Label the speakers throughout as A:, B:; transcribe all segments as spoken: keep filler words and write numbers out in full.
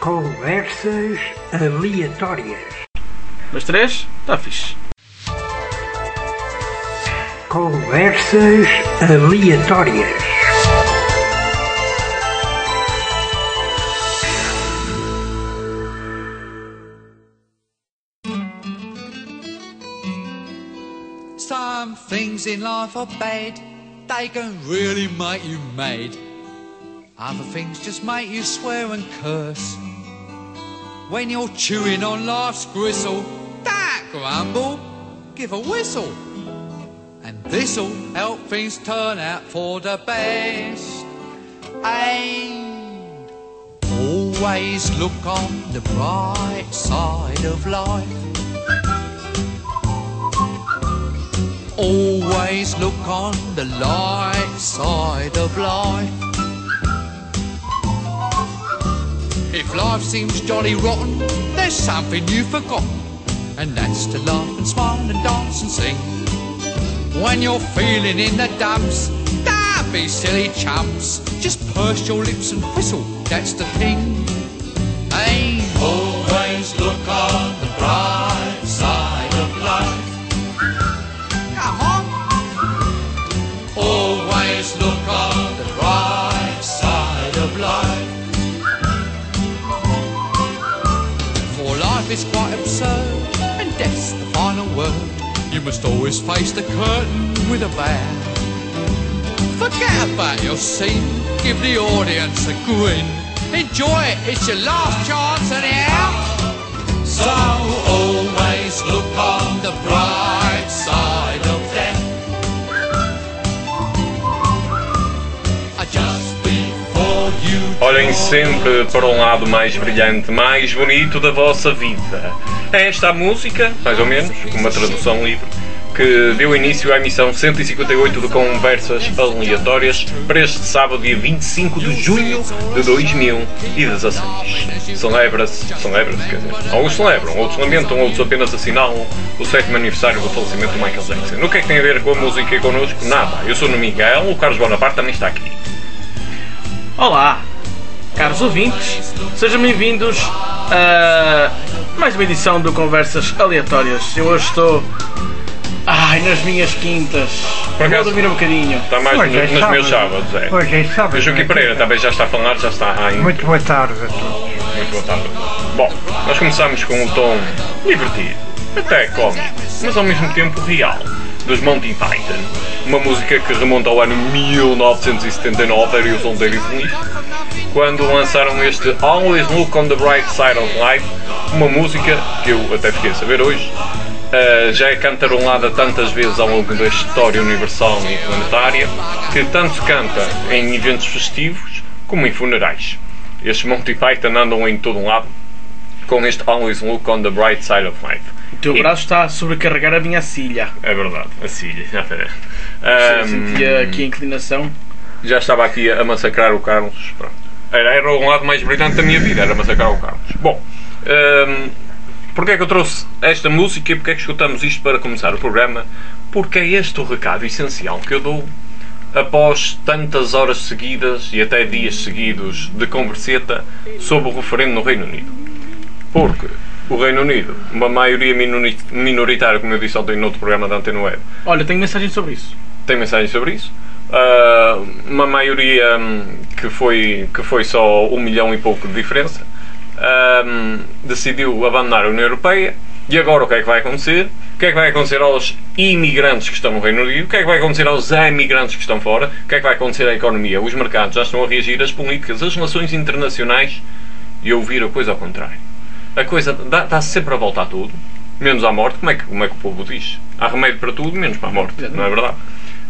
A: Conversas aleatórias.
B: Dois, três, tá fixe.
A: Conversas aleatórias.
C: Some things in life are bad, they can really make you mad. Other things just make you swear and curse. When you're chewing on life's gristle, don't grumble, give a whistle. And this'll help things turn out for the best. And always look on the bright side of life. Always look on the light side of life. If life seems jolly rotten, there's something you've forgotten, and that's to laugh and smile and dance and sing. When you're feeling in the dumps, don't be silly chumps, just purse your lips and whistle, that's the thing. Hey, always look on the bright side of life. Come on. Always look on the bright side of life. For life is quite absurd, and death's the final word. You must always face the curtain with a bow. Forget about your scene, give the audience a grin. Enjoy it, it's your last chance anyhow. So always look on the bright side of death. Just before you.
D: Olhem sempre para um lado mais brilhante, mais bonito da vossa vida. É esta a música, mais ou menos, com uma tradução livre, que deu início à emissão cento e cinquenta e oito de Conversas Aleatórias para este sábado, dia vinte e cinco de junho de dois mil e dezasseis. Celebra-se, celebra-se, quer dizer, alguns celebram, outros lamentam, outros apenas assinalam o sétimo aniversário do falecimento de Michael Jackson. O que é que tem a ver com a música e connosco? Nada. Eu sou o Miguel, o Carlos Bonaparte também está aqui.
B: Olá, caros ouvintes, sejam bem-vindos a mais uma edição do Conversas Aleatórias. Eu hoje estou ai, nas minhas quintas,
D: Por
B: vou dormir um bocadinho.
D: Está mais
A: Hoje
D: no,
A: é
D: nos
A: sábado.
D: meus sábados, é.
A: Hoje é sábado.
D: O Joaquim Pereira também já está a falar, já está em...
A: Muito boa tarde a todos.
D: Muito boa tarde. Bom, nós começamos com um tom divertido, até cómico, mas ao mesmo tempo real, dos Monty Python. Uma música que remonta ao ano mil novecentos e setenta e nove, era o solteiro e feliz, quando lançaram este Always Look on the Bright Side of Life, uma música que eu até fiquei a saber hoje, uh, já é cantarolada tantas vezes ao longo da história universal e planetária, que tanto se canta em eventos festivos como em funerais. Estes Monty Python andam em todo um lado com este Always Look on the Bright Side of Life.
B: O teu
D: E-
B: braço está a sobrecarregar a minha cilha.
D: É verdade, a Cília, já foi.
B: Eu sentia aqui a inclinação.
D: Já estava aqui a massacrar o Carlos. Pronto. Era, era o lado mais brilhante da minha vida, era massacrar o Carlos. Bom, hum, porque é que eu trouxe esta música e porque é que escutamos isto para começar o programa? Porque é este o recado essencial que eu dou após tantas horas seguidas e até dias seguidos de converseta sobre o referendo no Reino Unido. Porque o Reino Unido, uma maioria minori- minoritária, como eu disse ontem no outro programa da Antena Web,
B: Olha, tenho mensagem sobre isso.
D: tem mensagens sobre isso. Uh, uma maioria um, que, foi, que foi só um milhão e pouco de diferença, um, decidiu abandonar a União Europeia. E agora o que é que vai acontecer? O que é que vai acontecer aos imigrantes que estão no Reino Unido? O que é que vai acontecer aos emigrantes que estão fora? O que é que vai acontecer à economia? Os mercados já estão a reagir, as políticas, as relações internacionais, e eu ouvir a coisa ao contrário. A coisa dá- dá-se sempre a volta a tudo, menos à morte. Como é que, como é que o povo diz? Há remédio para tudo, menos para a morte, não é verdade?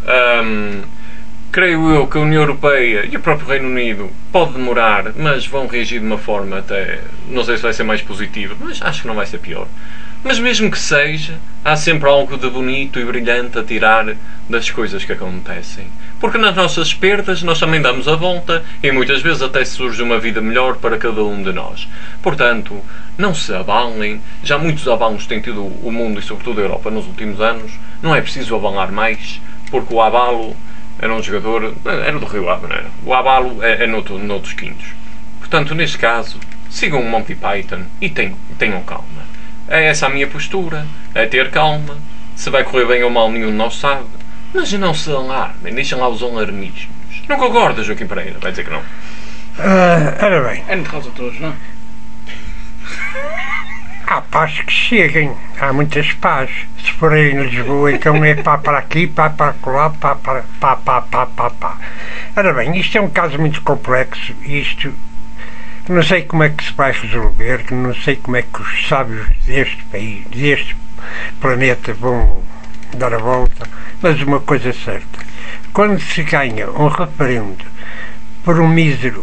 D: Um, creio eu que a União Europeia e o próprio Reino Unido pode demorar, mas vão reagir de uma forma até, não sei se vai ser mais positiva, mas acho que não vai ser pior. Mas mesmo que seja, há sempre algo de bonito e brilhante a tirar das coisas que acontecem. Porque nas nossas perdas nós também damos a volta e muitas vezes até surge uma vida melhor para cada um de nós. Portanto, não se abalem. Já muitos abalos têm tido o mundo e sobretudo a Europa nos últimos anos. Não é preciso abalar mais, porque o abalo era um jogador... Era do Rio Ave, não era? O abalo é, é noutro, noutros quintos. Portanto, neste caso, sigam o Monty Python e tenham, tenham calma. É essa a minha postura, é ter calma. Se vai correr bem ou mal, nenhum de nós sabe. Mas não se alarmem, deixem lá os alarmismos. Não concorda, Joaquim Pereira? Vai dizer que não.
A: Ah, ora bem,
B: É de causa a todos, não?
A: há paz que cheguem, há muitas paz. Se forem em Lisboa, então é pá para aqui, pá para lá, pá para pá, pá, pá, pá, pá. Ora bem, isto é um caso muito complexo, isto não sei como é que se vai resolver, que não sei como é que os sábios deste país, deste planeta vão dar a volta, mas uma coisa é certa, quando se ganha um referendo por um mísero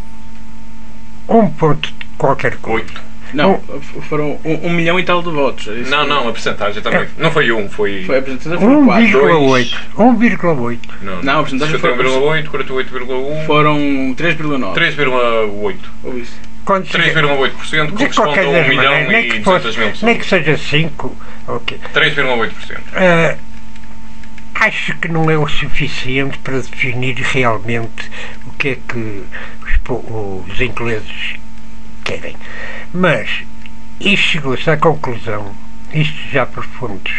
A: um ponto de qualquer coisa.
D: Oito.
B: Não, foram um, um milhão e tal de votos. é isso
D: Não,
B: que-
D: não, a porcentagem também. Não foi um, foi.
B: Foi a apresentação foram
A: um
B: quatro.
A: vírgula
D: dois.
A: oito. um vírgula oito.
D: Não,
B: Não, a porcentagem
D: cinquenta e um
B: foi-
D: vírgula oito, quarenta e oito vírgula um,
B: Foram três vírgula nove.
D: três vírgula oito.
B: Ou isso.
A: Quando se
D: três vírgula oito por cento
A: de
D: corresponde
A: qualquer
D: a um
A: das
D: milhão
A: maneiras, nem
D: e
A: que,
D: duzentas mil
A: fosse, nem que
D: pessoas.
A: seja cinco, ok.
D: três vírgula oito por cento.
A: Ah, acho que não é o suficiente para definir realmente o que é que os, po- os ingleses querem. Mas isto chegou-se à conclusão, isto já por fontes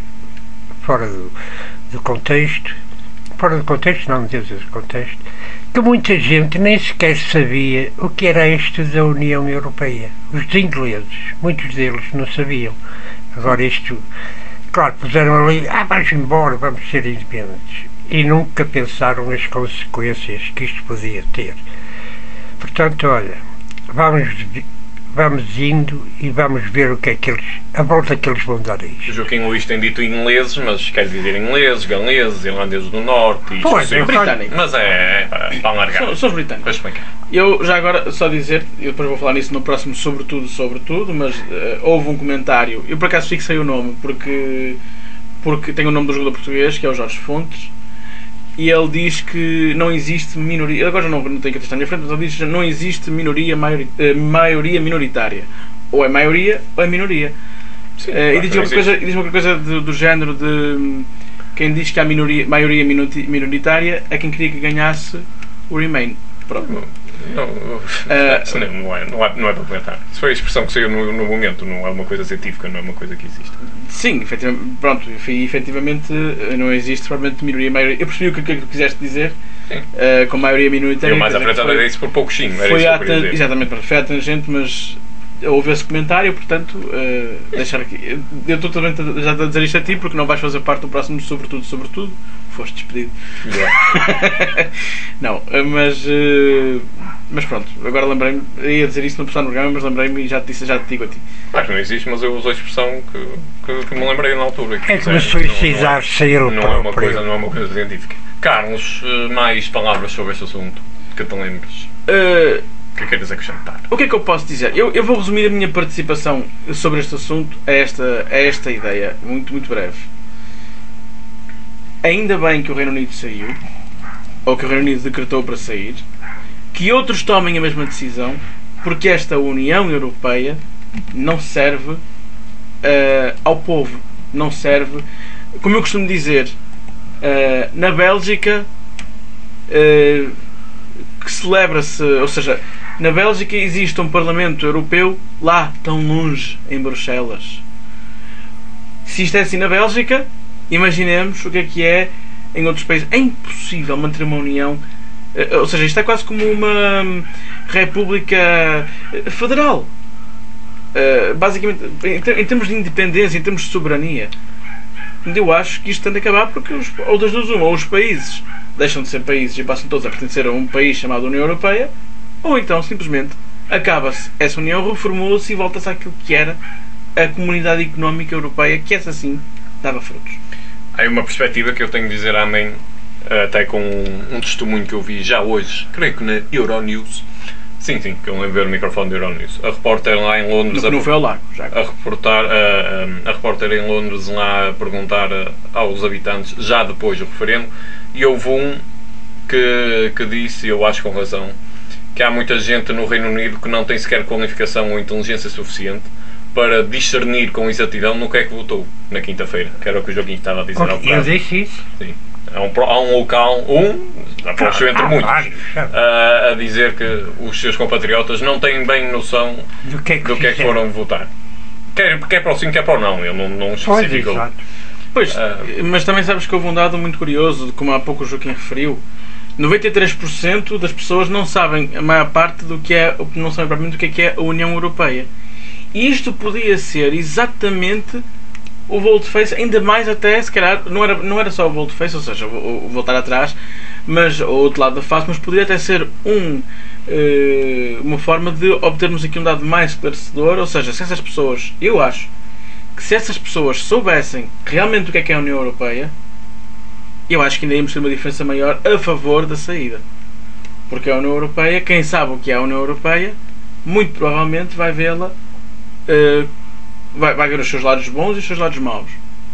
A: fora do, do contexto, fora do contexto, não dentro do contexto, que muita gente nem sequer sabia o que era isto da União Europeia. Os ingleses, muitos deles não sabiam. Agora isto, claro, puseram ali, ah, vamos embora, vamos ser independentes. E nunca pensaram as consequências que isto podia ter. Portanto, olha, vamos, vamos indo e vamos ver o que é que eles, a volta que eles vão dar a
D: O
A: isto.
D: Joaquim Luís tem dito ingleses, mas quer dizer ingleses, galeses, irlandeses do norte e
A: Pois,
D: isso
A: é
D: sim.
B: britânico.
D: Mas é, é para para alargar.
B: São, são os britânicos.
D: Para explicar.
B: Eu já agora só dizer, e depois vou falar nisso no próximo sobretudo, sobretudo, mas eh, houve um comentário, eu por acaso fixei o nome, porque, porque tem o nome do jogador português, que é o Jorge Fontes, e ele diz que não existe minoria, agora não, não tenho que testar à minha frente, mas ele diz que não existe minoria, maiori, eh, maioria minoritária. Ou é maioria ou é minoria.
D: Sim,
B: Eh,
D: claro,
B: e diz
D: não
B: uma coisa,
D: existe.
B: e diz uma coisa do, do género de hum, quem diz que há minoria, maioria minuti- minoritária é quem queria que ganhasse o Remain. Pronto.
D: Não,
B: Eh,
D: isso não, não, é, não, é, não é para comentar. Isso foi a expressão que saiu no, no momento, não é uma coisa científica, não é uma coisa que existe.
B: Sim, efetivamente, pronto, e efetivamente eh, não existe provavelmente minoria maioria. Eu percebi o que, que tu quiseste dizer
D: Sim.
B: eh, com maioria minoritária.
D: Eu mais à
B: quer dizer,
D: frente
B: foi-
D: era isso por pouquinho, era
B: foi
D: isso que
B: à
D: eu queria
B: tan-
D: dizer.
B: exatamente, pronto, foi à tangente, mas houve esse comentário, portanto, eh, deixar aqui. Eu estou totalmente a- já a dizer isto a ti porque não vais fazer parte do próximo, sobretudo, sobretudo. Foste despedido.
D: Yeah.
B: Não, eh, mas. eh, mas pronto, agora lembrei-me, eu ia dizer isso no próximo programa, mas lembrei-me e já te disse, já te digo a ti.
D: Claro que não existe, mas eu uso a expressão que, que, que me lembrei na altura. que
A: É como
D: fizeram.
A: suicidar-se a ele
D: Não, não, é uma
A: próprio.
D: coisa, não é uma coisa científica. Carlos, eh, mais palavras sobre este assunto que te lembres?
B: Eh,
D: O que queres acrescentar?
B: O que é que eu posso dizer? Eu, eu vou resumir a minha participação sobre este assunto a esta, a esta ideia, muito, muito breve. Ainda bem que o Reino Unido saiu, ou que o Reino Unido decretou para sair, que outros tomem a mesma decisão, porque esta União Europeia não serve eh, ao povo, não serve, como eu costumo dizer, eh, na Bélgica eh, que celebra-se, ou seja, na Bélgica existe um Parlamento Europeu lá, tão longe, em Bruxelas. Se isto é assim na Bélgica, imaginemos o que é que é em outros países. É impossível manter uma união, eh, ou seja, isto é quase como uma hum, república eh, federal. Eh, basicamente, em, ter- em termos de independência, em termos de soberania. Eu acho que isto tem de acabar porque, os, ou das duas uma, ou os países deixam de ser países e passam todos a pertencer a um país chamado União Europeia, ou então, simplesmente, acaba-se essa União, reformula-se e volta-se àquilo que era a Comunidade Económica Europeia, que essa sim dava frutos.
D: Há uma perspectiva que eu tenho de dizer amém, até com um, um testemunho que eu vi já hoje, creio que na Euronews. Sim, sim, que eu lembro de ver o microfone da Euronews. A repórter lá em Londres...
B: No,
D: a-
B: não foi ao lago, já.
D: a reportar a, a, a repórter em Londres lá a perguntar a- aos habitantes já depois do referendo, e houve um que, que disse, e eu acho com razão, que há muita gente no Reino Unido que não tem sequer qualificação ou inteligência suficiente para discernir com exatidão no que é que votou na quinta-feira, que era o que o Joaquim estava a dizer ao
A: Ok, eu
D: bocado.
A: disse isso.
D: Sim. Há um, há um local, um, aposto entre
A: Há
D: muitos,
A: vários, sabe?
D: a, a dizer que os seus compatriotas não têm bem noção
A: Do que é que,
D: do que é que
A: fizeram.
D: foram votar. Quer, quer para o sim, quer para o não. Ele não, não
A: Pois,
D: especificou.
A: exato.
B: Pois,
D: Ah.
B: mas também sabes que houve um dado muito curioso, como há pouco o Joaquim referiu. noventa e três por cento das pessoas não sabem a maior parte do que é, não sabem propriamente o que é, que é a União Europeia. E isto podia ser exatamente o volte-face, ainda mais até, se calhar, não era, não era só o volte-face, ou seja, o, o voltar atrás, mas o outro lado da face, mas poderia até ser um, eh, uma forma de obtermos aqui um dado mais esclarecedor, ou seja, se essas pessoas, eu acho, que se essas pessoas soubessem realmente o que é que é a União Europeia, eu acho que ainda íamos ter uma diferença maior a favor da saída. Porque a União Europeia, quem sabe o que é a União Europeia, muito provavelmente vai vê-la, uh, vai, vai ver os seus lados bons e os seus lados maus.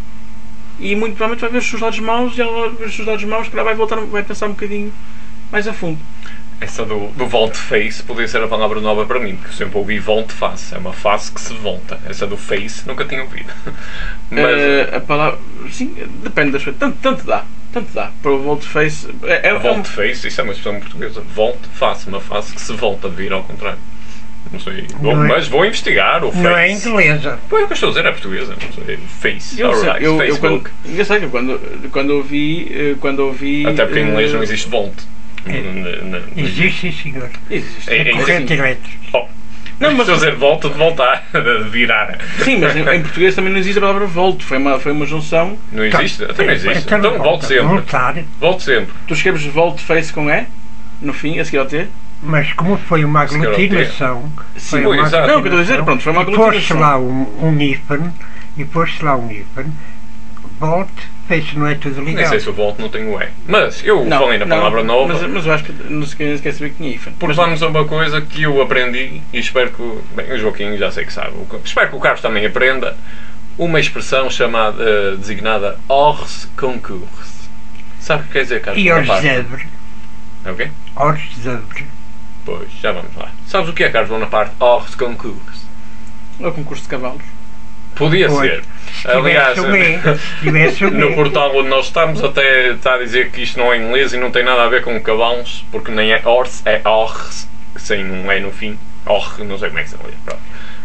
B: E muito provavelmente vai ver os seus lados maus e ela vai ver os seus lados maus, que ela vai voltar, vai pensar um bocadinho mais a fundo.
D: Essa do, do volte-face podia ser a palavra nova para mim, porque eu sempre ouvi volte-face. É uma face que se volta. Essa do face nunca tinha ouvido. Mas,
B: Uh, a palavra. Sim, depende das coisas. Tanto, tanto dá. Tanto dá. Para o volte-face. É, é,
D: volte-face, isso é uma expressão portuguesa. Volte-face, uma face que se volta a vir ao contrário. Não sei. Bom,
A: Não é-
D: mas vou investigar o face.
A: Não é inglesa.
D: Pois é o que eu estou a dizer, é portuguesa. Não sei. Face.
B: Eu, sei,
D: Alright,
B: eu, eu
D: Facebook.
B: quando, eu sei que eu quando, quando ouvi. eh, Quando ouvi
D: Até porque em inglês
B: eh,
D: não existe volte.
A: É.
D: Na- na-
A: Existe, sim, senhor.
B: Existe.
D: É- é-
B: Sim.
A: Corrente direto.
D: Oh.
B: Não, mas-
D: Estou a dizer volta de voltar, de virar.
B: Sim, mas em, em português também não existe a palavra volte. Foi uma, foi uma junção.
D: Não existe? Até não existe.
A: Então,
D: Então volte sempre.
A: Voltar,
D: Volte sempre.
B: Tu escreves volte-face com E, no fim, a seguir ao T.
A: mas como foi uma
D: Se calhar o
A: aglutinação,
B: Sim,
A: foi uma
D: exato.
B: Não, o que eu estou a dizer, pronto, foi uma
A: e pôs-se
B: aglutinação.
A: lá um, um hífen, e pôs-se lá um hífen, volte, fez não é tudo
D: Nem
A: ligado.
D: sei se o volte não tem o E. Mas eu
B: Não,
D: falei na
B: não,
D: palavra nova.
B: Mas, mas eu acho que não se quer, quer saber que tinha hífen.
D: Porque vamos a uma coisa que eu aprendi e espero que. o- Bem, o Joaquim já sei que sabe. o- Espero que o Carlos também aprenda. Uma expressão chamada, eh, designada hors concours. Sabe o que quer dizer, Carlos?
A: E aos
D: Bonaparte?
A: zebre,
D: É o quê?
A: aos zebre,
D: Pois, já vamos lá. Sabes o que é, Carlos Bonaparte? Hors concours.
B: É o concurso de cavalos.
D: Podia
A: Pois.
D: ser.
A: Se
D: Aliás,
A: tivesse um E, se tivesse um
D: no
A: E.
D: portal onde nós estamos até está a dizer que isto não é inglês e não tem nada a ver com cavalos, porque nem é horse, é hors, sem um E no fim. Or, não sei como é que se lê. Pronto.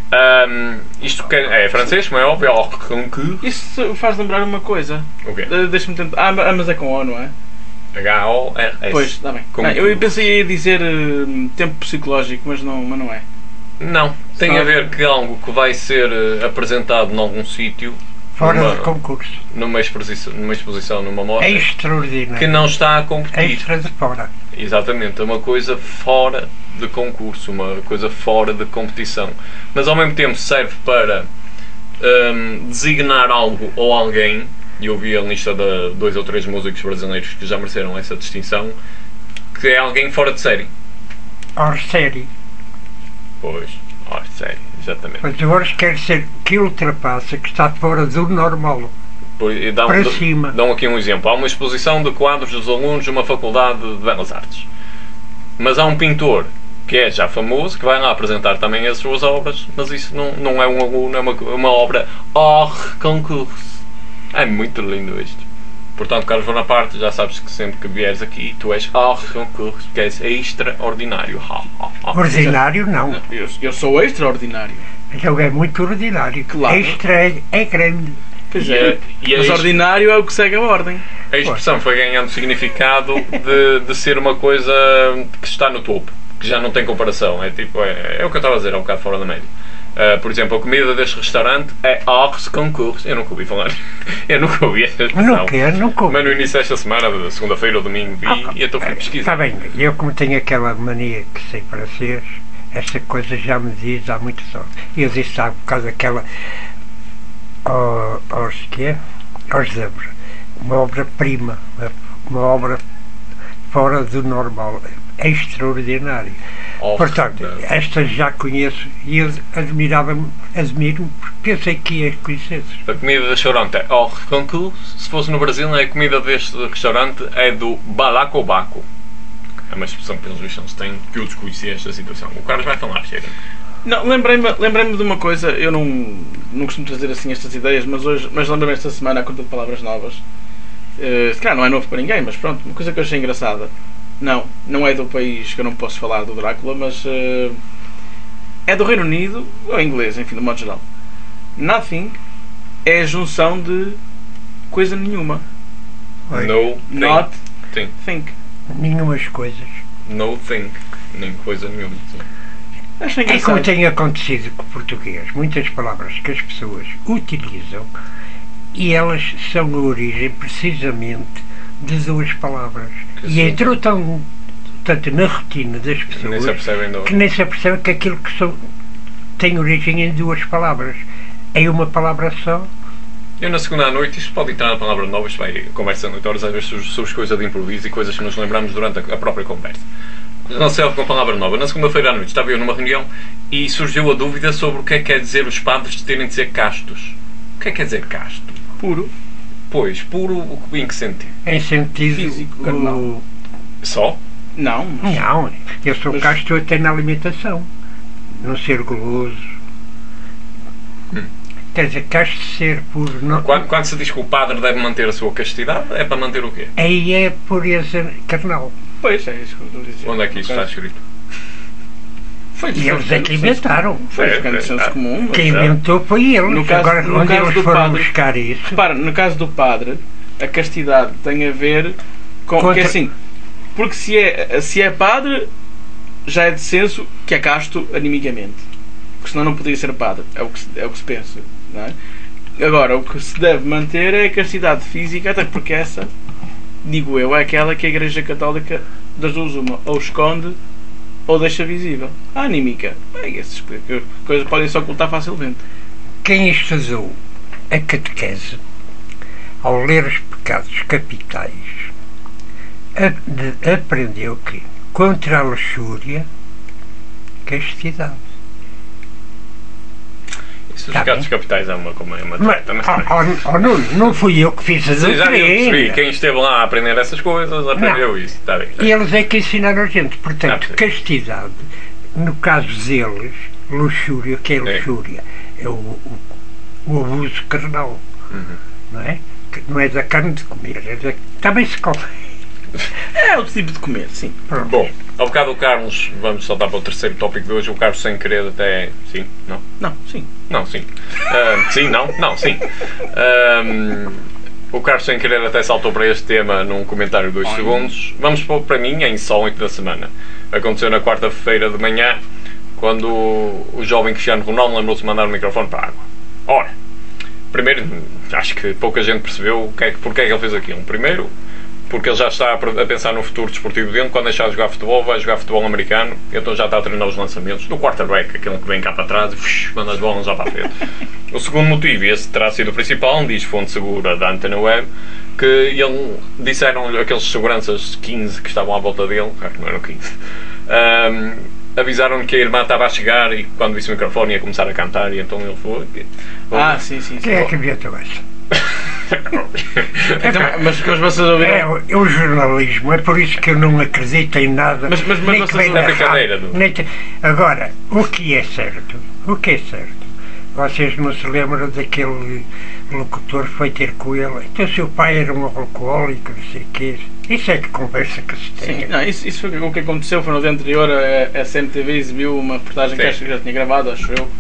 D: Ahm, isto que é, é francês, como é óbvio, hors concours.
B: Isso faz lembrar uma coisa.
D: O quê?
B: Eh, Deixa-me tentar. Ah, ma- mas é com O, não é?
D: H O R S.
B: Pois, está bem.
D: Como
B: Não, eu
D: tu-
B: pensei em dizer eh, tempo psicológico, mas não, mas não é.
D: Não, tem
B: Sabe?
D: a ver que algo que vai ser eh, apresentado em algum sítio,
A: Fora
D: numa,
A: de concurso.
D: numa, exposição, numa exposição, numa mostra,
A: É
D: que
A: extraordinário.
D: não está a competir.
A: Extra de fora.
D: Exatamente, é uma coisa fora de concurso, uma coisa fora de competição. Mas ao mesmo tempo serve para hum, designar algo ou alguém, e eu vi a lista de dois ou três músicos brasileiros que já mereceram essa distinção, que é alguém fora de série.
A: Aos série.
D: Pois, fora de série, exatamente.
A: Mas agora quer ser que ultrapassa, que está fora do normal.
D: Por- e dão,
A: Para
D: dão-
A: cima.
D: dão aqui um exemplo. Há uma exposição de quadros dos alunos de uma faculdade de Belas Artes. Mas há um pintor que é já famoso, que vai lá apresentar também as suas obras, mas isso não, não é um aluno, é uma, uma obra hors concurso. É muito lindo isto. Portanto, Carlos Bonaparte, já sabes que sempre que vieres aqui, tu és hors concurso, porque és extraordinário. Ha, ha, ha.
A: Ordinário não.
B: Eu, eu sou extraordinário.
A: Então é muito ordinário.
B: Claro.
A: Extra é, é grande.
B: Pois
D: E
B: é.
D: a- e a
B: Mas
D: ex-
B: ordinário é o que segue a ordem.
D: A expressão foi ganhando significado de, de ser uma coisa que está no topo, que já não tem comparação. É tipo, é, é o que eu estava a dizer, é um bocado fora da média. Uh, por exemplo, a comida deste restaurante é hors concurso. Eu nunca ouvi falar. Eu nunca ouvi essa expressão.
A: Não quer, não come.
D: Mas no início desta semana, da segunda-feira ou domingo, vi e então fui
A: Está
D: pesquisar.
A: bem, eu como tenho aquela mania que sei francês, esta coisa já me diz há muitos anos. Eu disse há por causa daquela ao- aos que é? Aos zebras. Uma obra-prima, uma, uma obra fora do normal, extraordinária.
D: Hors
A: Portanto,
D: da-
A: esta já conheço e eu admirava-me, admiro-me, porque pensei que ia conhecer.
D: A comida deste restaurante é hors concurso. Se fosse no Brasil, a comida deste restaurante é do balacobaco. É uma expressão que eles vistos têm que eu desconheci esta situação. O Carlos vai falar, chega.
B: Não, lembrei-me lembrei de uma coisa, eu não, não costumo trazer assim estas ideias, mas hoje, mas lembrei-me esta semana à conta de palavras novas. Uh, se calhar não é novo para ninguém, mas pronto, uma coisa que eu achei engraçada. Não, não é do país que eu não posso falar do Drácula, mas uh, é do Reino Unido, ou inglês, enfim, de modo geral. Nothing é a junção de coisa nenhuma.
D: No
B: Not
D: think.
B: think.
A: Nenhumas coisas.
D: No think. Nem coisa nenhuma. Sim.
B: Acho
A: É como
B: engraçado.
A: tem acontecido com o português. Muitas palavras que as pessoas utilizam e elas são a origem precisamente de duas palavras.
D: Que
A: E
D: sim.
A: entrou tão, tanto na rotina das
D: Nem se
A: pessoas
D: apercebem de
A: que nem se apercebem que aquilo que são, tem origem em duas palavras. Em uma palavra só.
D: Eu na segunda à noite, isto pode entrar na palavra nova, isto vai conversa de horas, às vezes surge, surge coisa de improviso e coisas que nos lembramos durante a, a própria conversa. Não sei com a palavra nova. Na segunda-feira à noite estava eu numa reunião e surgiu a dúvida sobre o que é que quer dizer os padres de terem de ser castos. O que é que quer dizer casto?
B: Puro.
D: Pois, puro em que sentido?
A: Em sentido.
B: Físico,
A: o-
B: carnal.
D: Só?
B: Não, mas
A: Não, eu sou
B: Mas-
A: casto até na alimentação. Não ser goloso.
D: Hum.
A: Quer dizer, casto ser por. Não,
D: Quando, quando se diz que o padre deve manter a sua castidade, é para manter o quê?
A: aí é pureza carnal.
B: pois é isso que eu estou a dizer.
D: Onde é que isto
B: No
D: está
B: caso,
D: escrito?
B: Foi
A: E eles é que inventaram.
B: Foi
D: É,
B: ficando de
D: é,
B: senso
D: é.
B: comum. mas-
A: Quem inventou foi eles.
B: No caso-
A: Agora,
B: no
A: onde
B: caso
A: eles
B: do
A: foram
B: padre-
A: buscar isso?
B: Repara, no caso do padre, a castidade tem a ver com.
A: Contra-
B: Que é assim, porque se é, se é padre, já é de senso que é casto animicamente. Porque senão não poderia ser padre. É o que se, é o que se pensa. Não é? Agora, o que se deve manter é a castidade física, até porque essa, digo eu, é aquela que a Igreja Católica das duas uma, ou esconde ou deixa visível. A anímica, bem, essas coisas podem se ocultar facilmente.
A: Quem estudou a catequese, ao ler os pecados capitais, a- de- aprendeu que contra a luxúria, castidade.
D: Isso dos
A: Tá
D: pecados
A: bem.
D: capitais é uma, como é uma
A: Mas,
D: treta, mas
A: oh,
D: também.
A: oh, oh, Nuno, não fui eu que fiz a
D: Sim, já eu percebi.
A: doutrina.
D: Quem esteve lá a aprender essas coisas aprendeu isso. Está bem.
A: E eles é que ensinaram a gente.
D: Ah,
A: Portanto,
D: sim.
A: castidade, no caso deles, luxúria, o que é
D: É.
A: luxúria? É o, o, o abuso carnal.
D: Uhum.
A: Não é? Que não é da carne de comer, é da... também se come.
B: É outro tipo de comer, sim.
A: Pronto.
D: Bom, ao bocado o Carlos, vamos saltar para o terceiro tópico de hoje, o Carlos sem querer até... Sim? Não?
B: Não, sim.
D: Não, sim. Ah, sim, não? Não, sim. Ah, o Carlos sem querer até saltou para este tema num comentário de dois segundos. Vamos para, para mim, a insólito da semana. Aconteceu na quarta-feira de manhã, quando o, o jovem Cristiano Ronaldo lembrou-se de mandar o microfone para a água. Ora, primeiro, acho que pouca gente percebeu o que é, porque é que ele fez aquilo. Primeiro, porque ele já está a pensar no futuro desportivo dele. Quando deixar de jogar futebol, vai jogar futebol americano. Então já está a treinar os lançamentos do quarterback, aquele que vem cá para trás e uf, manda as bolas já para a frente. O segundo motivo, e esse terá sido o principal, diz fonte segura da Antena Web, que ele, disseram-lhe aqueles seguranças quinze que estavam à volta dele, claro que não eram quinze, um, avisaram-lhe que a irmã estava a chegar e quando visse o microfone ia começar a cantar e então ele foi.
B: Ah, sim, sim, sim.
A: Quem é que inventou essa?
B: Então, mas, mas vocês ouviram.
A: É, o- é o jornalismo, é por isso que eu não acredito em nada.
B: Mas- mas- mas
A: nem
B: vocês
A: que vem
B: não-
A: da
D: é brincadeira,
A: rádio,
D: não?
A: nem que- Agora, o que é certo? O que é certo? Vocês não se lembram daquele locutor que foi ter com ele? Então seu pai era um alcoólico, não sei o quê. Isso é que conversa que se tem.
B: Sim, não, isso, isso foi o que aconteceu. Foi no dia anterior. A, a C M T V exibiu uma reportagem que
D: Sim.
B: acho que já tinha gravado, acho eu.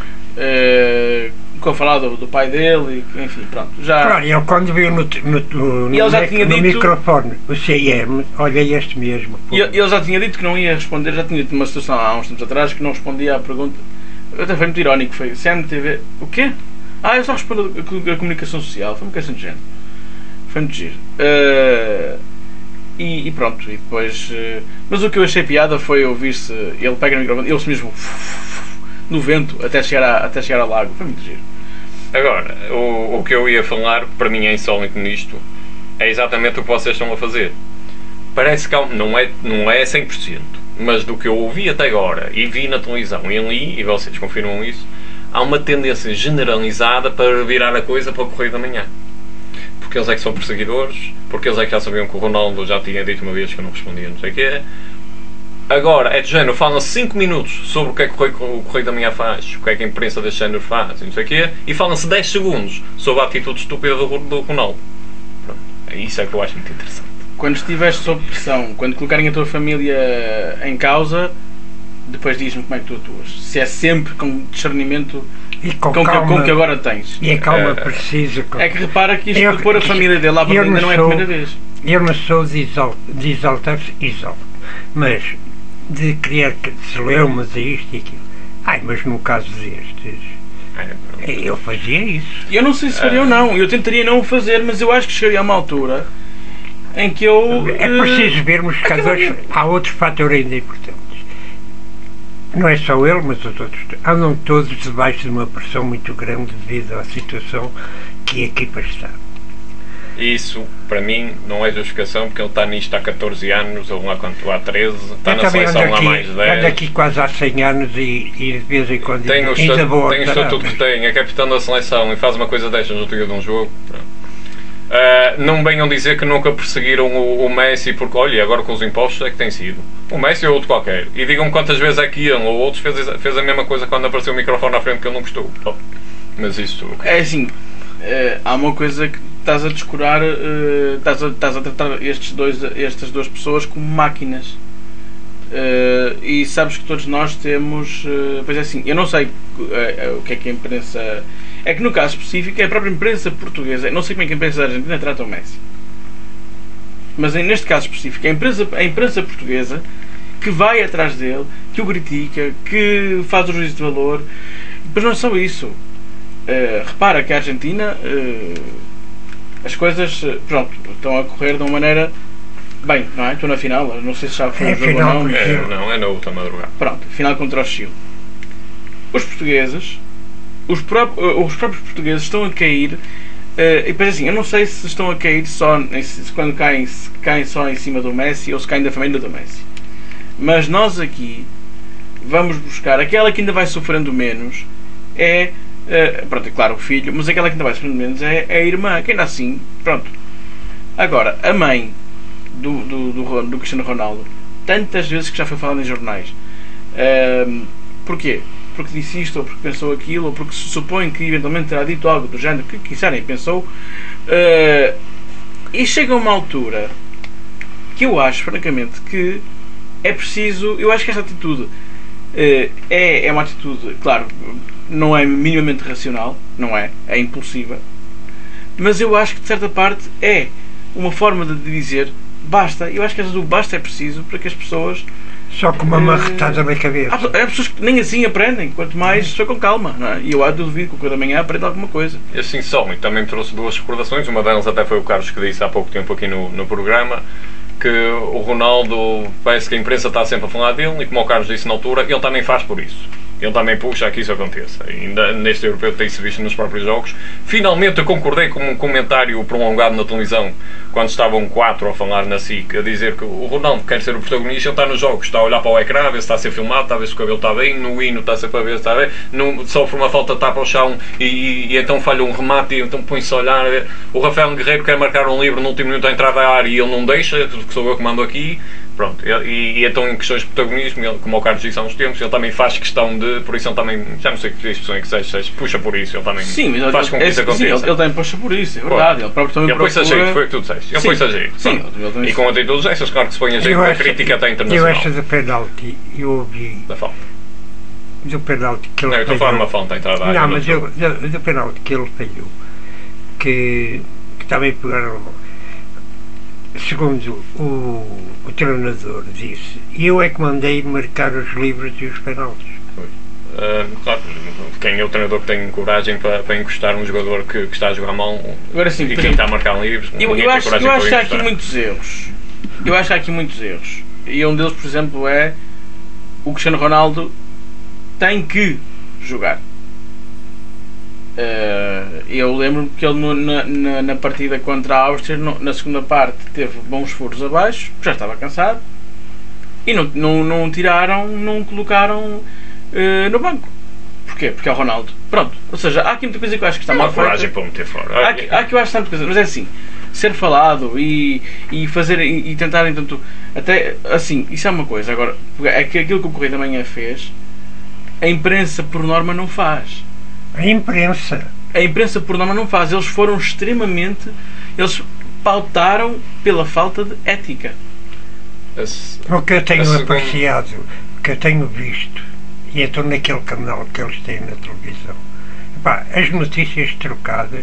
B: eh, com a falar do, do pai dele e enfim, pronto. Já.
A: Claro, ele quando viu no, no, no,
B: E ele já
A: no,
B: tinha
A: no
B: dito-
A: microfone o C M, olha este mesmo. pô.
B: E ele ele já tinha dito que não ia responder, já tinha dito uma situação há uns tempos atrás que não respondia à pergunta. Até foi muito irónico, foi C M T V. O quê? Ah, eu só respondo a, a comunicação social. Foi uma questão de género. Foi muito giro. Eh, e, e pronto, e depois. eh, mas o que eu achei piada foi ouvir-se. Ele pega no microfone, ele-se mesmo no vento até chegar, a, até chegar ao lago. Foi muito giro.
D: Agora, o, o que eu ia falar, para mim é insólito nisto, é exatamente o que vocês estão a fazer. Parece que há, um- não, é, não é cem por cento, mas do que eu ouvi até agora e vi na televisão e li, e vocês confirmam isso, há uma tendência generalizada para virar a coisa para o Correio da Manhã. Porque eles é que são perseguidores, porque eles é que já sabiam que o Ronaldo já tinha dito uma vez que eu não respondia, não sei o quê. Agora, é de género, falam cinco minutos sobre o que é que o Correio, o Correio da Manhã faz, o que é que a imprensa deste género faz, e não sei o quê, e falam-se dez segundos sobre a atitude estúpida do, do Ronaldo. Pronto. É Isso é que eu acho muito interessante.
B: Quando estiveres sob pressão, quando colocarem a tua família em causa, depois diz-me como é que tu atuas. Se é sempre com discernimento
A: E com,
B: com, que,
A: calma,
B: com que agora tens.
A: E a calma
D: É.
A: precisa. Com...
B: É que repara que isto
A: Eu-
B: de pôr a família dele lá para
A: eu
B: ainda não é a
A: sou-
B: primeira vez.
A: Eu não sou de, exal, de exaltar-se, exalto. Mas de criar celeumas a isto e aquilo. Ai, mas no caso destes,
D: É,
A: eu fazia isso.
B: Eu não sei se faria ou não. Eu tentaria não o fazer, mas eu acho que chegaria a uma altura em que eu...
A: É
B: eh,
A: preciso vermos que há,
B: acabaria-
A: dois, há outros fatores ainda importantes. Não é só ele, mas os outros. Andam todos debaixo de uma pressão muito grande devido à situação que a equipa está.
D: Isso, para mim, não é justificação, porque ele está nisto há catorze anos, ou lá quanto há treze, está
A: Eu
D: na
A: também ando
D: seleção há
A: aqui,
D: mais de
A: ando
D: dez.
A: aqui quase há cem anos e, e de vez em quando
D: Tem o,
A: ainda
D: estatuto,
A: vou
D: tem o
A: alterar,
D: estatuto que
A: mas-
D: tem, é capitão da seleção e faz uma coisa destas no dia de um jogo. Uh, não venham dizer que nunca perseguiram o, o Messi, porque olha, agora com os impostos é que tem sido. O Messi ou outro qualquer. E digam-me quantas vezes é que iam, ou outros fez, fez a mesma coisa quando apareceu o microfone à frente que ele não gostou. Oh, mas isto.
B: É assim, eh, há uma coisa que estás a descurar, eh, estás, a, estás a tratar estes dois, estas duas pessoas como máquinas. Eh, e sabes que todos nós temos. eh, pois é assim, eu não sei eh, eh, o que é que a imprensa. É que no caso específico é a própria imprensa portuguesa. Não sei como é que a imprensa da Argentina trata o Messi. Mas em- neste caso específico, a imprensa, a imprensa portuguesa que vai atrás dele, que o critica, que faz o juízo de valor. Mas não é só isso. Uh, repara que a Argentina, uh, as coisas, uh, pronto, estão a correr de uma maneira bem, não é? Estou na final, não sei se já foi
A: É
B: um jogo ou
A: final,
B: não.
A: porque-
B: mas-
D: É, não, é na outra madrugada.
B: Pronto, final contra o Chile. Os portugueses, os, pró uh, os próprios portugueses estão a cair, uh, e depois assim, eu não sei se estão a cair só em- se quando caem, se caem só em cima do Messi ou se caem da família do Messi. Mas nós aqui vamos buscar aquela que ainda vai sofrendo menos é, uh, pronto, é claro o filho, mas aquela que ainda vai sofrendo menos é, é a irmã, que ainda assim, pronto. Agora, a mãe do, do, do, Ron- do Cristiano Ronaldo, tantas vezes que já foi falado em jornais, uh, porquê? Porque disse isto, ou porque pensou aquilo, ou porque se supõe que eventualmente terá dito algo do género que quiser nem pensou, uh, e chega a uma altura que eu acho, francamente, que é preciso. Eu acho que esta atitude uh, é, é uma atitude, claro, não é minimamente racional, não é? É impulsiva, mas eu acho que de certa parte é uma forma de dizer basta. Eu acho que às vezes o basta é preciso para que as pessoas.
A: Só com uma marretada na cabeça.
B: Há, há pessoas que nem assim aprendem, quanto mais só com calma, não é? E eu há de duvido que o Correio da Manhã aprenda alguma coisa.
D: E assim só, e também me trouxe duas recordações. Uma delas até foi o Carlos que disse há pouco tempo aqui no, no programa que o Ronaldo, parece que a imprensa está sempre a falar dele, e como o Carlos disse na altura, ele também faz por isso. Ele também puxa a que isso aconteça. E ainda neste europeu tem-se visto nos próprios jogos. Finalmente eu concordei com um comentário prolongado na televisão, quando estavam quatro a falar na S I C, a dizer que o Ronaldo quer ser o protagonista, ele está nos jogos, está a olhar para o ecrã, a ver se está a ser filmado, está a ver se o cabelo está bem, no hino está sempre a ver se está bem, no, sofre uma falta, tapa ao chão e, e, e então falha um remate e então põe-se a olhar. O Rafael Guerreiro quer marcar um livro no último minuto à entrada da área e ele não deixa, que sou eu que mando aqui. Pronto, e, e então em questões de protagonismo, ele, como o Carlos disse há uns tempos, ele também faz questão de, por isso ele também, já não sei que expressão é que seja, seja, puxa por isso, ele também
B: Sim, mas ele,
D: faz com que
B: é,
D: isso
B: sim,
D: aconteça.
B: ele, ele também puxa por isso, é verdade. Ele próprio também
D: Ele põe-se a
B: procura-
D: jeito, foi o que tu disseste. Ele
B: Sim,
D: põe-se a jeito.
B: sim,
D: Pronto.
B: ele também-
D: E com atitudes essas, claro que se põe a jeito,
A: Eu
D: a
A: esta-
D: crítica até
A: Eu
D: internacional.
A: esta do penalti, eu ouvi
D: Da falta.
A: do penalti que ele
D: Não, eu estou a falar de uma
A: falhou.
D: falta à entrada da área.
A: Não, mas
D: jogo.
A: eu, do, do penalti que ele falhou, que, que também pegaram. Segundo o, o treinador disse, eu é que mandei marcar os livros e os penaltis.
D: Uh, claro, quem é o treinador que tem coragem para, para encostar um jogador que, que está a jogar mal
B: Agora sim,
D: e
B: por
D: quem
B: exemplo,
D: está a marcar livros,
B: Eu,
D: ninguém
B: eu
D: tem
B: acho,
D: coragem
B: eu
D: para
B: acho que há aqui
D: encostar.
B: muitos erros. Eu acho que há aqui muitos erros. E um deles, por exemplo, é o Cristiano Ronaldo tem que jogar. Uh, eu lembro-me que ele no- na, na, na partida contra a Áustria, no- na segunda parte, teve bons furos abaixo, já estava cansado, e não, não, não tiraram, não colocaram uh, no banco. Porquê? Porque é o Ronaldo. Pronto. Ou seja, há aqui muita coisa que eu acho que está
D: Tem
B: mal
D: uma
B: feita.
D: coragem para o meter fora.
B: Há que, há que eu acho tanta coisa, mas é assim, ser falado e, e fazer e, e tentarem tanto. Até assim, isso é uma coisa. Agora, é que aquilo que o Correio da Manhã fez, a imprensa por norma não faz.
A: A imprensa.
B: A imprensa por norma não faz. Eles foram extremamente. Eles pautaram pela falta de ética.
D: Esse-
A: O que eu tenho
D: a segunda-
A: apreciado, o que eu tenho visto, e então naquele canal que eles têm na televisão, epá, as notícias trocadas,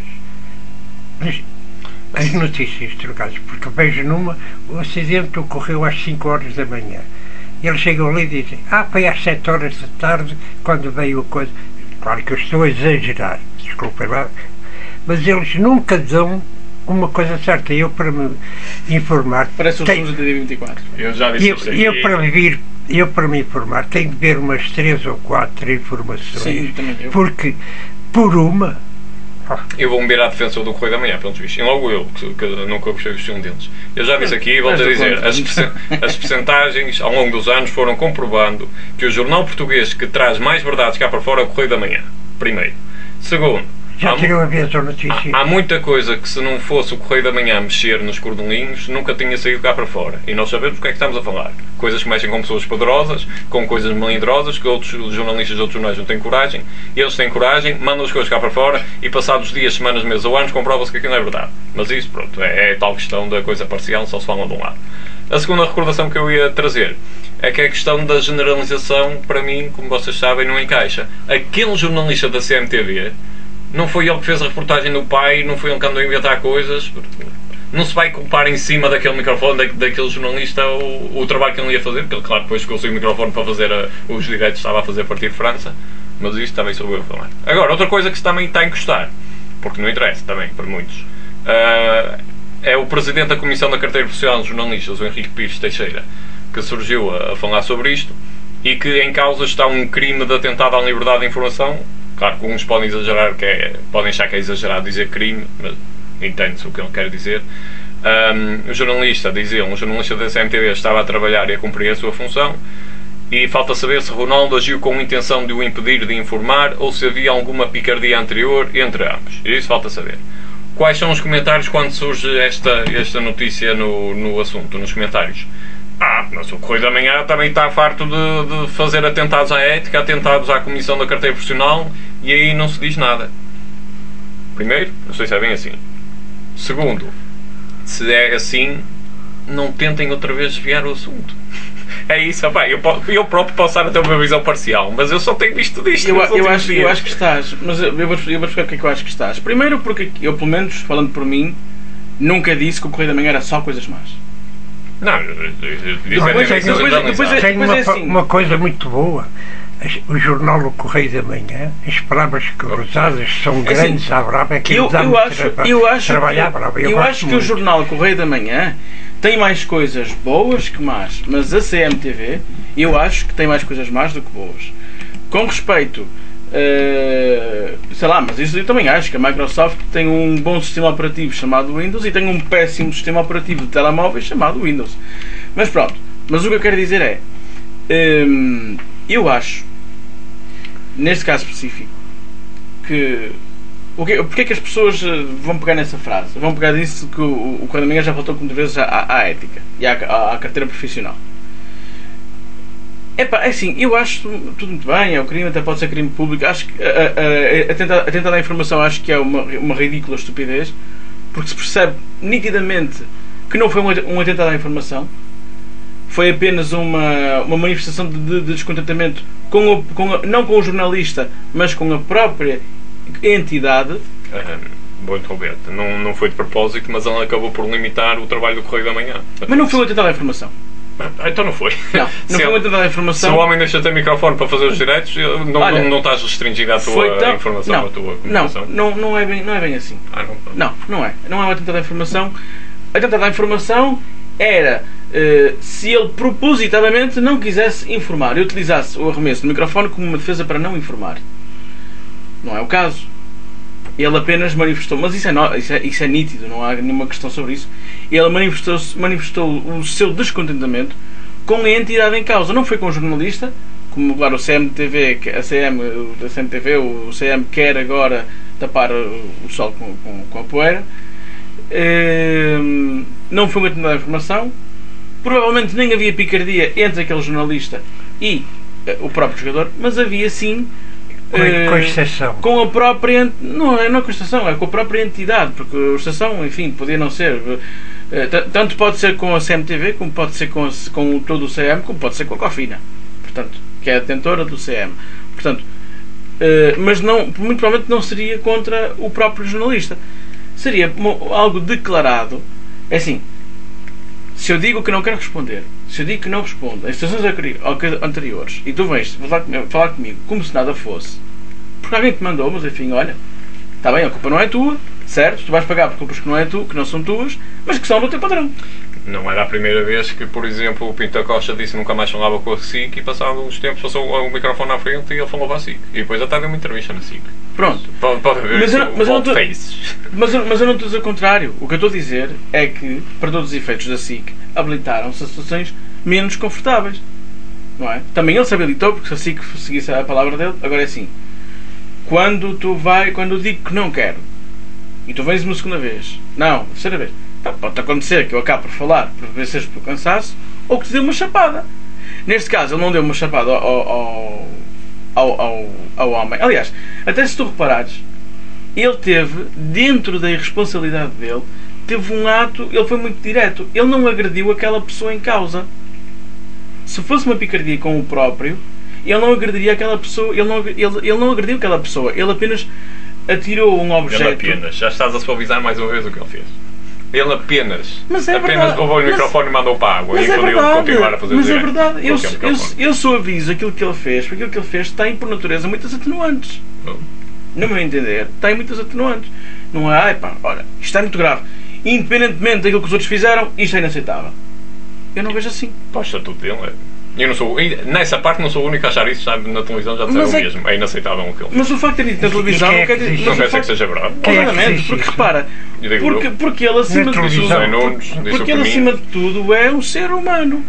A: as, as notícias trocadas, porque eu vejo numa, o acidente ocorreu às cinco horas da manhã. Eles chegam ali e dizem, ah, foi às sete horas da tarde quando veio a coisa. Claro que eu estou a exagerar, desculpem lá, mas eles nunca dão uma coisa certa. Eu, para me informar,
B: Parece os
A: tenho-
B: números da D vinte e quatro.
D: Eu já disse
A: eu,
D: isto
A: eu,
D: aqui.
A: para me vir, eu para me informar tenho de ver umas três ou quatro informações.
B: Sim, também eu.
A: Porque por uma,
D: Eu vou-me virar defensor do Correio da Manhã, pelo visto. E logo eu, que, que nunca gostei de um deles. Eu já disse aqui e volto a
B: Mas do
D: dizer,
B: ponto
D: as,
B: de
D: percen- as percentagens ao longo dos anos foram comprovando que o jornal português que traz mais verdades cá para fora é o Correio da Manhã. Primeiro. Segundo,
A: já
D: há, mu-
A: tirou a vez a notícia.
D: há muita coisa que se não fosse o Correio da Manhã mexer nos cordelinhos, nunca tinha saído cá para fora. E nós sabemos do que é que estamos a falar. Coisas que mexem com pessoas poderosas, com coisas melindrosas, que outros jornalistas de outros jornais não têm coragem. E eles têm coragem, mandam as coisas cá para fora e passados dias, semanas, meses ou anos, comprova-se que aquilo não é verdade. Mas isso, pronto, é, é tal questão da coisa parcial, só se fala de um lado. A segunda recordação que eu ia trazer é que a questão da generalização, para mim, como vocês sabem, não encaixa. Aquele jornalista da C M T V não foi ele que fez a reportagem do pai, não foi ele que andou a inventar coisas. Não se vai culpar em cima daquele microfone, da, daquele jornalista, o, o trabalho que ele ia fazer, porque ele, claro, depois ficou sem o microfone para fazer a, os direitos que estava a fazer a partir de França, mas isto também sou eu a falar. Agora, outra coisa que se também está a encostar, porque não interessa também, para muitos, ah, é o presidente da Comissão da Carteira Profissional de Jornalistas, o Henrique Pires Teixeira, que surgiu a, a falar sobre isto, e que em causa está um crime de atentado à liberdade de informação. Claro que uns podem exagerar, que é, podem achar que é exagerado dizer crime, mas entende-se o que ele quer dizer. Um, o jornalista, diz ele, um jornalista da C M T V estava a trabalhar e a cumprir a sua função, e falta saber se Ronaldo agiu com a intenção de o impedir de informar ou se havia alguma picardia anterior entre ambos. Isso falta saber. Quais são os comentários quando surge esta, esta notícia no, no assunto, nos comentários? Ah, mas o Correio da Manhã também está farto de, de fazer atentados à ética, atentados à Comissão da Carteira Profissional, e aí não se diz nada. Primeiro, não sei se é bem assim. Segundo, se é assim, não tentem outra vez desviar o assunto. É isso, opá, eu, po- eu próprio posso dar até uma visão parcial, mas eu só tenho visto disto
B: Eu,
D: nos
B: eu,
D: últimos
B: acho, eu
D: dias.
B: acho que estás, mas eu eu vou, eu vou explicar porque é que eu acho que estás. Primeiro porque eu, pelo menos, falando por mim, nunca disse que o Correio da Manhã era só coisas más.
D: Não, eu- eu- eu- eu-
A: Depois
D: eu-
A: é-
D: eu-
B: depois-
D: eu-
B: depois é-
A: Tem
B: Mas
A: uma,
B: é assim.
A: uma coisa muito boa. As- O jornal O Correio da Manhã, as palavras cruzadas são
B: assim,
A: grandes à brava, que
B: Eu,
A: dá
B: eu
A: muito
B: acho,
A: traba-
B: eu acho,
A: trabalhar à
B: que,
A: brava.
B: eu
A: gosto
B: acho que o
A: muito.
B: jornal Correio da Manhã tem mais coisas boas que más, mas a C M T V eu acho que tem mais coisas más do que boas. Com respeito, eh, sei lá, mas isso eu também acho que a Microsoft tem um bom sistema operativo chamado Windows e tem um péssimo sistema operativo de telemóveis chamado Windows. Mas pronto, mas o que eu quero dizer é, hum, eu acho, neste caso específico, que o que, porque é que as pessoas eh, vão pegar nessa frase? Vão pegar nisso que o, o Correio da Manhã já faltou muitas vezes à, à ética e à, à, à carteira profissional. Epá, é assim, eu acho tudo muito bem, é o crime, até pode ser crime público. Acho que a, a, a, atentado, atentado à informação acho que é uma, uma ridícula estupidez, porque se percebe nitidamente que não foi um, um atentado à informação, foi apenas uma, uma manifestação de, de, de descontentamento com o, com a, não com o jornalista, mas com a própria entidade.
D: Ah, vou interromper. Não, não foi de propósito, mas ele acabou por limitar o trabalho do Correio da Manhã.
B: Mas não foi um atentado à informação.
D: Ah, então não foi.
B: Não, não
D: Se
B: foi um
D: ele-
B: atentado à
D: Se o
B: informação.
D: homem deixa de ter microfone para fazer os direitos, não,
B: Olha,
D: não, não estás restringido à tua
B: Foi tão-
D: informação,
B: não,
D: à tua
B: não,
D: comunicação.
B: não, não, é bem, não é bem assim.
D: Ah, não.
B: Não, não é. Não é um atentado à informação. Atentado à informação era eh, se ele propositadamente não quisesse informar e utilizasse o arremesso do microfone como uma defesa para não informar. Não é o caso. Ele apenas manifestou, mas isso é, no, isso é, isso é nítido, não há nenhuma questão sobre isso. Ele manifestou, manifestou o seu descontentamento com a entidade em causa. Não foi com o jornalista, como claro, o C M T V, que- a C M, o C M T V, o C M quer agora tapar o o sol com, com, com a poeira. Ehm, não foi uma atentado à informação. Provavelmente nem havia picardia entre aquele jornalista e eh, o próprio jogador, mas havia sim
A: Com, uh, com a estação.
B: Com a própria... Não é, não é com a estação, é com a própria entidade, porque a estação, enfim, podia não ser... Uh, tanto pode ser com a C M T V, como pode ser com, a, com todo o C M, como pode ser com a Cofina, portanto, que é a detentora do C M. Portanto, uh, mas não, muito provavelmente não seria contra o próprio jornalista. Seria algo declarado. É assim, se eu digo que não quero responder, se eu digo que não respondo em situações anteriores e tu vens falar, falar comigo como se nada fosse, porque alguém te mandou, mas enfim, olha, está bem, a culpa não é tua, certo? Tu vais pagar por culpas que não, é tu, que não são tuas, mas que são do teu padrão.
D: Não era a primeira vez que, por exemplo, o Pinto da Costa disse que nunca mais falava com a S I C e passados uns tempos passou o microfone à frente e ele falou para a S I C. E depois até deu uma entrevista na S I C.
B: Pronto.
D: Pode, pode ver
B: mas,
D: isso,
B: eu, mas, eu não tô, mas, eu, mas eu não estou a dizer o contrário. O que eu estou a dizer é que, para todos os efeitos da S I C, habilitaram-se a situações menos confortáveis. Não é? Também ele se habilitou, porque se a S I C seguisse a palavra dele, agora é assim. Quando tu vai, quando eu digo que não quero, e tu vens uma segunda vez, não, terceira vez, pode acontecer que eu acabe por falar, por vezes por cansaço, ou que te dê uma chapada. Neste caso, ele não deu uma chapada ao, ao, ao, ao, ao homem. Aliás, até se tu reparares, ele teve, dentro da irresponsabilidade dele, teve um ato, ele foi muito direto. Ele não agrediu aquela pessoa em causa. Se fosse uma picardia com o próprio, ele não agrediria aquela pessoa, ele não, ele, ele não agrediu aquela pessoa, ele apenas atirou um objeto.
D: Ele apenas, já estás a suavizar mais uma vez o que ele fez. Ele apenas,
B: mas é
D: apenas
B: verdade,
D: roubou o microfone
B: mas,
D: e mandou para a água e
B: é
D: podiam continuar a fazer
B: mas
D: o
B: é verdade, eu, eu,
D: eu
B: só aviso aquilo que ele fez, porque aquilo que ele fez tem por natureza muitas atenuantes.
D: Não.
B: No meu entender, tem muitas atenuantes. Não é, ai pá, olha, isto é muito grave. Independentemente daquilo que os outros fizeram, isto é inaceitável. Eu não vejo assim.
D: Poxa, tudo dele é. Eu não sou, nessa parte não sou o único a achar isso, sabe? Na televisão já disseram o
B: é,
D: mesmo. É inaceitável o que ele
B: Mas o facto de ter dito na televisão
A: não
B: quer dizer.
D: Não quer dizer que seja verdade.
B: Obviamente, porque repara, porque, porque ele acima de tudo. Porque ele acima de tudo é um ser humano.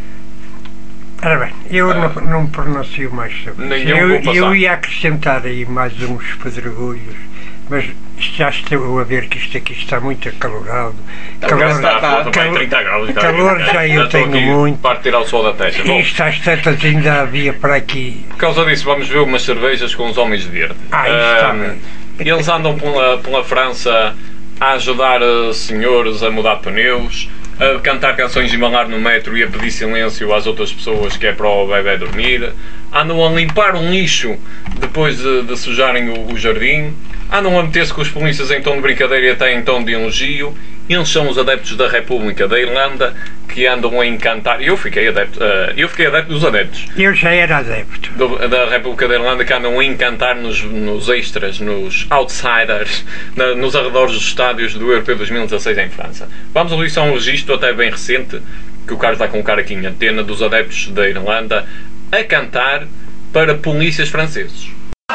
A: Ora bem, eu ah, não, não pronuncio mais sobre isso. Eu, eu, eu ia acrescentar aí mais uns pedregulhos, mas já estou a ver que isto aqui está muito acalorado.
D: Está,
A: calor,
D: está, está, calor, trinta graus,
A: calor já, já eu já tenho muito.
D: Para tirar o sol da testa.
A: E isto às tantas ainda havia para aqui.
D: Por causa disso, vamos ver umas cervejas com os homens de verde.
A: Ah, isso está bem.
D: Eles andam pela, pela França a ajudar uh, senhores a mudar pneus, a cantar canções e embalar no metro e a pedir silêncio às outras pessoas que é para o bebê dormir. Andam a limpar um lixo depois de, de sujarem o, o jardim. Andam a meter-se com os polícias em tom de brincadeira e até em tom de elogio. Eles são os adeptos da República da Irlanda que andam a encantar. Eu fiquei adepto, uh, eu fiquei adepto dos adeptos.
A: Eu já era adepto.
D: Do, da República da Irlanda que andam a encantar nos, nos extras, nos outsiders, na, nos arredores dos estádios do Europeu dois mil e dezasseis em França. Vamos ouvir só um registro até bem recente, que o Carlos está com um cara aqui em antena, dos adeptos da Irlanda a cantar para polícias franceses.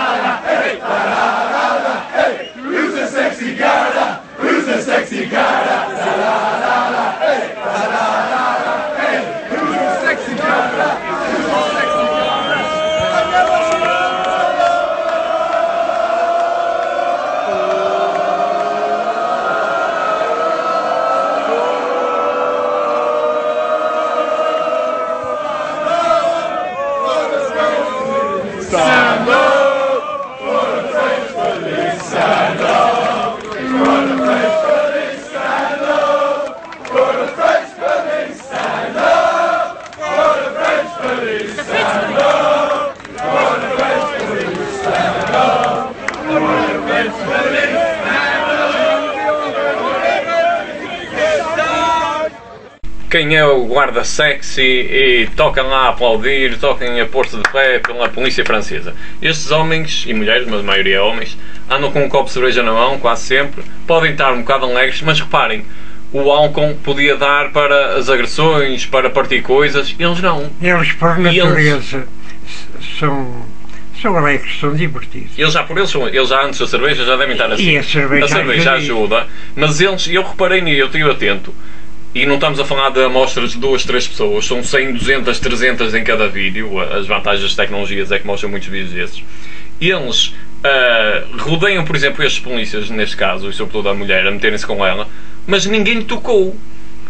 D: Quem é o guarda sexy e tocam lá a aplaudir, tocam a pôr-se de pé pela polícia francesa. Estes homens, e mulheres, mas a maioria é homens, andam com um copo de cerveja na mão, quase sempre, podem estar um bocado alegres, mas reparem, o álcool podia dar para as agressões, para partir coisas, eles não.
A: Eles, por natureza, eles... são... são alegres, são divertidos.
D: Eles já, por eles, são, eles já antes da cerveja já devem estar assim.
A: E a cerveja,
D: a cerveja ajuda, ajuda, mas eles, eu reparei nisso, eu estive atento. E não estamos a falar de amostras de duas, três pessoas, são cem, duzentas, trezentas em cada vídeo. As vantagens das tecnologias é que mostram muitos vídeos desses. Eles uh, rodeiam, por exemplo, estes polícias, neste caso, e sobretudo a mulher, a meterem-se com ela, mas ninguém lhe tocou.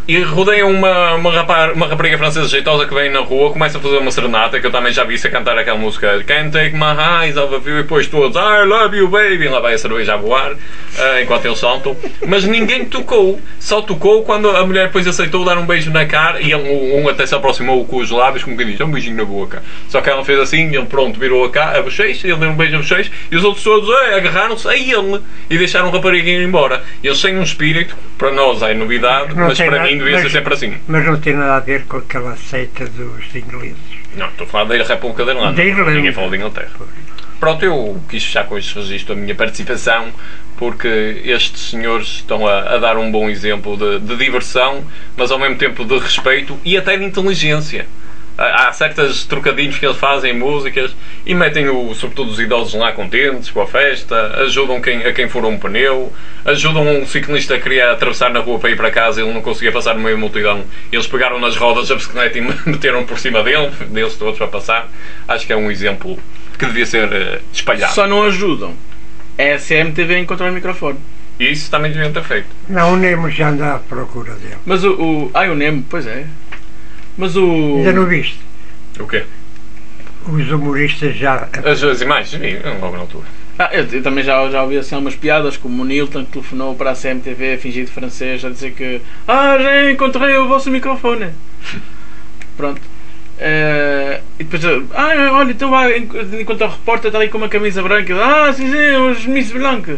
D: e rodeiam uma, uma, rapar, uma rapariga francesa jeitosa que vem na rua, começa a fazer uma serenata, que eu também já vi isso a cantar aquela música Can't Take My Eyes Off of You, e depois todos I love you baby, e lá vai a cerveja a voar, uh, enquanto eles saltam. Mas ninguém tocou, só tocou quando a mulher depois aceitou dar um beijo na cara, e ele, um até se aproximou com os lábios, como quem diz, um beijinho na boca. Só que ela fez assim, ele pronto, virou a, cara, a bochecha, ele deu um beijo a bochecha, e os outros todos eh, agarraram-se a ele, e deixaram o rapariga ir embora. Eles têm um espírito, para nós é novidade,
A: Não
D: mas para
A: nada,
D: mim devia
A: mas,
D: ser sempre assim.
A: Mas não tem nada a ver com aquela seita dos ingleses.
D: Não, estou a falar da República da Irlanda.
A: Da Irlanda.
D: Ninguém falou de Inglaterra. Pronto, eu quis fechar com este registro a minha participação, porque estes senhores estão a, a dar um bom exemplo de, de diversão, mas ao mesmo tempo de respeito e até de inteligência. Há certas trocadilhos que eles fazem, músicas, e metem o, sobretudo os idosos lá contentes com a festa, ajudam quem, a quem furou um pneu, ajudam um ciclista que queria atravessar na rua para ir para casa, ele não conseguia passar no meio da multidão, eles pegaram nas rodas da bicicleta e meteram por cima dele, deles todos para passar. Acho que é um exemplo que devia ser uh, espalhado.
B: Só não ajudam. É a C M T V a encontrar o microfone.
D: E isso também devia ter feito.
A: Não, o Nemo já anda à procura dele.
B: Mas o... o ai, o Nemo, pois é. Mas o...
A: Ainda não viste?
D: O quê?
A: Os humoristas já...
D: As, as imagens, vi logo na altura.
B: Ah, eu, eu também já, já ouvi assim algumas piadas, como o Nilton que telefonou para a C M T V fingido francês a dizer que ah, já encontrei o vosso microfone. Pronto. Uh, e depois, ah, olha, então vai, enquanto o repórter está ali com uma camisa branca, ah, sim, sim, os Miss Blanca.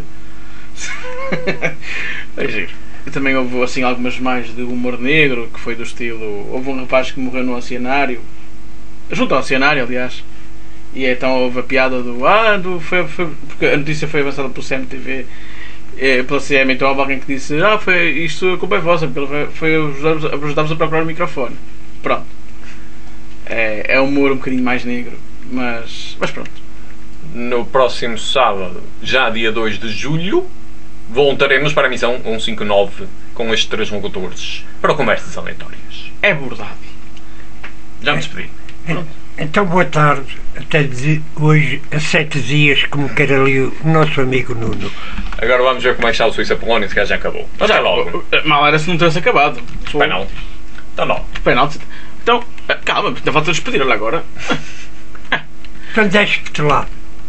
B: É giro. E também houve assim algumas mais de humor negro, que foi do estilo, houve um rapaz que morreu no oceanário, junto ao oceanário, aliás, e então houve a piada do, ah, do, foi, foi, porque a notícia foi avançada pelo C M T V, eh, pela C M, então houve alguém que disse, ah, foi, isto a culpa é vossa, porque ele foi ajudar-vos a procurar o microfone. Pronto. É, é humor um bocadinho mais negro, mas, mas pronto.
D: No próximo sábado, já dia dois de julho, voltaremos para a missão cento e cinquenta e nove com estes três locutores para conversas aleatórias.
B: É verdade.
D: Já me despedi.
A: Pronto. Então, boa tarde. Até de hoje, a sete dias, como quer ali o nosso amigo Nuno.
D: Agora vamos ver como é que está o Suíça-Polónia, se calhar já acabou. Mas já logo.
B: Mal era se não tivesse acabado.
D: Penaltis. Então não.
B: Penaltis. Então, calma, ainda falta despedir ele agora.
A: Então despe-te lá.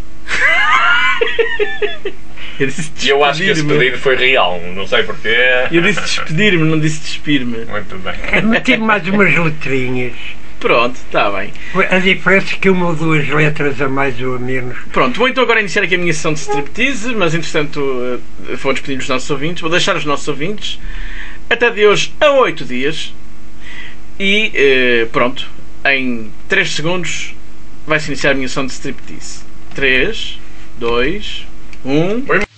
B: Eu,
D: e eu acho que esse pedido foi real, não sei porquê.
B: Eu disse despedir-me, não disse despir-me.
D: Muito bem.
A: Meti mais umas letrinhas.
B: Pronto, está bem.
A: A diferença é que uma ou duas letras a mais ou a menos.
B: Pronto, vou então agora iniciar aqui a minha sessão de striptease, mas entretanto vou despedir os nossos ouvintes, vou deixar os nossos ouvintes até de hoje a oito dias e eh, pronto, em três segundos vai-se iniciar a minha sessão de striptease. três, dois, um...